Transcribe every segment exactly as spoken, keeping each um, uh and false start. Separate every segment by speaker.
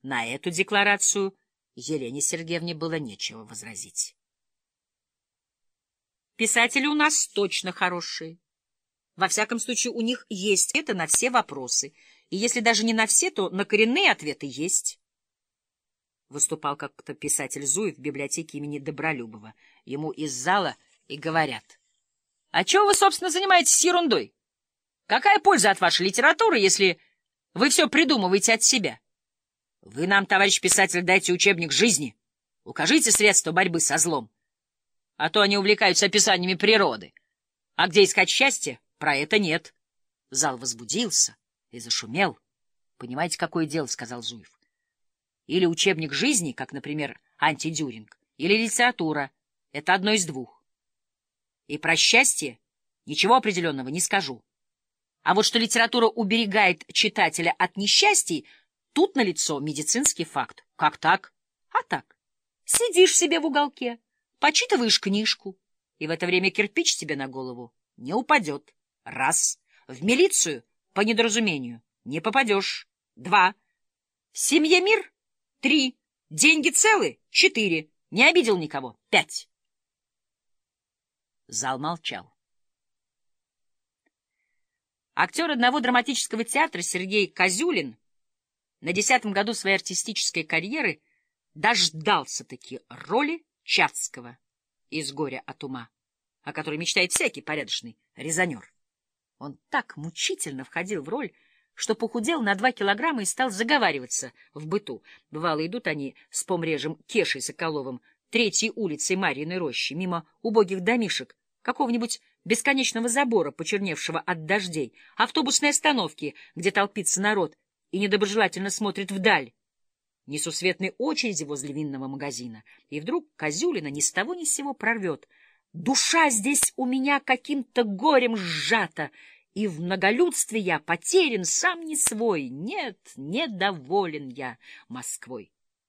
Speaker 1: На эту декларацию Елене Сергеевне было нечего возразить. Писатели у нас точно хорошие. Во всяком случае, у них есть это на все вопросы. И если даже не на все, то на коренные ответы есть. Выступал как-то писатель Зуев в библиотеке имени Добролюбова. Ему из зала и говорят: «А чего вы, собственно, занимаетесь ерундой? Какая польза от вашей литературы, если вы все придумываете от себя? Вы нам, товарищ писатель, дайте учебник жизни, укажите средства борьбы со злом. А то они увлекаются описаниями природы. А где искать счастье, про это нет». Зал возбудился и зашумел. «Понимаете, какое дело?» — сказал Зуев. «Или учебник жизни, как, например, антидюринг, или литература. Это одно из двух. И про счастье ничего определенного не скажу. А вот что литература уберегает читателя от несчастий, тут налицо медицинский факт. Как так? А так. Сидишь себе в уголке, почитываешь книжку, и в это время кирпич тебе на голову не упадет. Раз. В милицию, по недоразумению, не попадешь. Два. В семье мир. Три. Деньги целы. Четыре. Не обидел никого. Пять». Зал молчал. Актер одного драматического театра Сергей Козюлин на десятом году своей артистической карьеры дождался-таки роли Чацкого из «Горя от ума», о которой мечтает всякий порядочный резонер. Он так мучительно входил в роль, что похудел на два килограмма и стал заговариваться в быту. Бывало, идут они с помрежем Кешей Соколовым третьей улицей Марьиной рощи, мимо убогих домишек, какого-нибудь бесконечного забора, почерневшего от дождей, автобусной остановки, где толпится народ и недоброжелательно смотрит вдаль, несусветной очереди возле винного магазина. И вдруг Козюлина ни с того ни с сего прорвет: «Душа здесь у меня каким-то горем сжата, и в многолюдстве я потерян, сам не свой. Нет, недоволен я Москвой».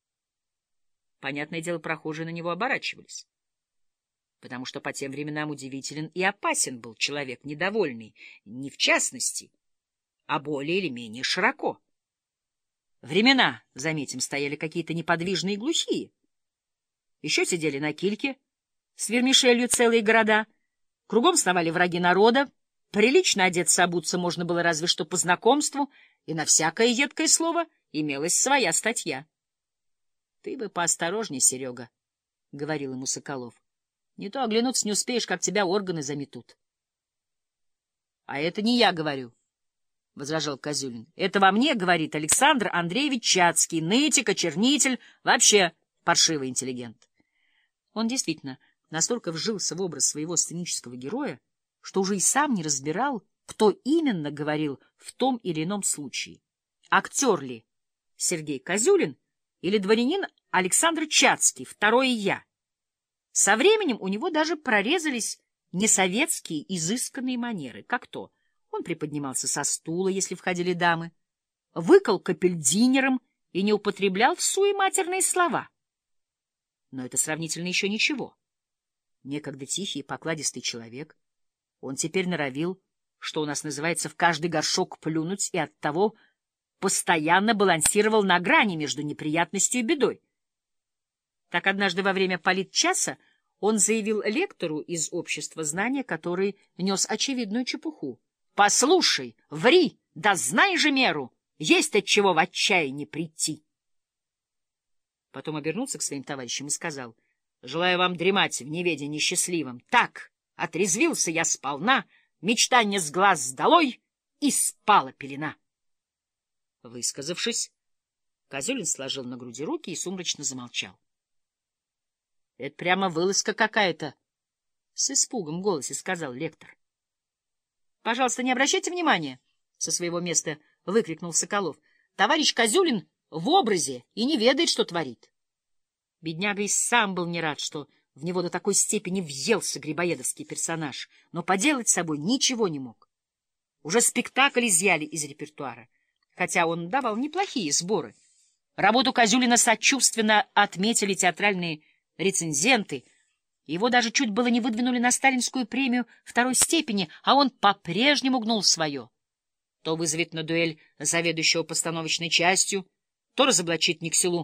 Speaker 1: Понятное дело, прохожие на него оборачивались, потому что по тем временам удивителен и опасен был человек недовольный, не в частности, а более или менее широко. Времена, заметим, стояли какие-то неподвижные и глухие. Еще сидели на кильке с вермишелью целые города, кругом сновали враги народа, прилично одеться, обуться можно было разве что по знакомству, и на всякое едкое слово имелась своя статья. — Ты бы поосторожней, Серега, — говорил ему Соколов. — Не то оглянуться не успеешь, как тебя органы заметут. — А это не я говорю, — возражал Козюлин. — Это во мне говорит Александр Андреевич Чацкий, нытик, очернитель, вообще паршивый интеллигент. Он действительно настолько вжился в образ своего сценического героя, что уже и сам не разбирал, кто именно говорил в том или ином случае. Актер ли Сергей Козюлин или дворянин Александр Чацкий, второе «я». Со временем у него даже прорезались несоветские изысканные манеры. Как то он приподнимался со стула, если входили дамы, выкал капельдинером и не употреблял всуе матерные слова. Но это сравнительно еще ничего. Некогда тихий и покладистый человек, он теперь норовил, что у нас называется, в каждый горшок плюнуть, и оттого постоянно балансировал на грани между неприятностью и бедой. Так однажды во время политчаса он заявил лектору из общества знания, который нес очевидную чепуху: «Послушай, ври, да знай же меру, есть от чего в отчаянии прийти». Потом обернулся к своим товарищам и сказал: «Желаю вам дремать в неведении счастливом. Так, отрезвился я сполна, мечтанье с глаз долой, и спала пелена». Высказавшись, Козюлин сложил на груди руки и сумрачно замолчал. — Это прямо вылазка какая-то, — с испугом в голосе сказал лектор. — Пожалуйста, не обращайте внимания, — со своего места выкрикнул Соколов. — Товарищ Козюлин в образе и не ведает, что творит. Бедняга и сам был не рад, что в него до такой степени въелся грибоедовский персонаж, но поделать с собой ничего не мог. Уже спектакль изъяли из репертуара, хотя он давал неплохие сборы. Работу Козюлина сочувственно отметили театральные рецензенты. Его даже чуть было не выдвинули на сталинскую премию второй степени, а он по-прежнему гнул свое. То вызовет на дуэль заведующего постановочной частью, то разоблачит Никселу